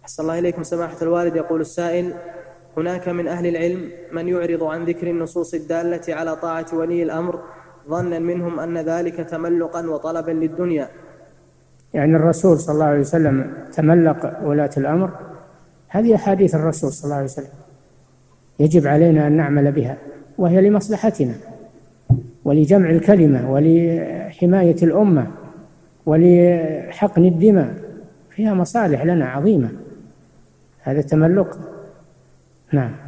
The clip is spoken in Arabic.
أحسن الله إليكم سماحة الوالد. يقول السائل: هناك من أهل العلم من يعرض عن ذكر النصوص الدالة على طاعة ولي الأمر ظنا منهم أن ذلك تملقا وطلبا للدنيا. يعني الرسول صلى الله عليه وسلم تملق ولاة الأمر؟ هذه أحاديث الرسول صلى الله عليه وسلم يجب علينا أن نعمل بها، وهي لمصلحتنا ولجمع الكلمة ولحماية الأمة ولحقن الدماء، فيها مصالح لنا عظيمة. هذا تملق. نعم.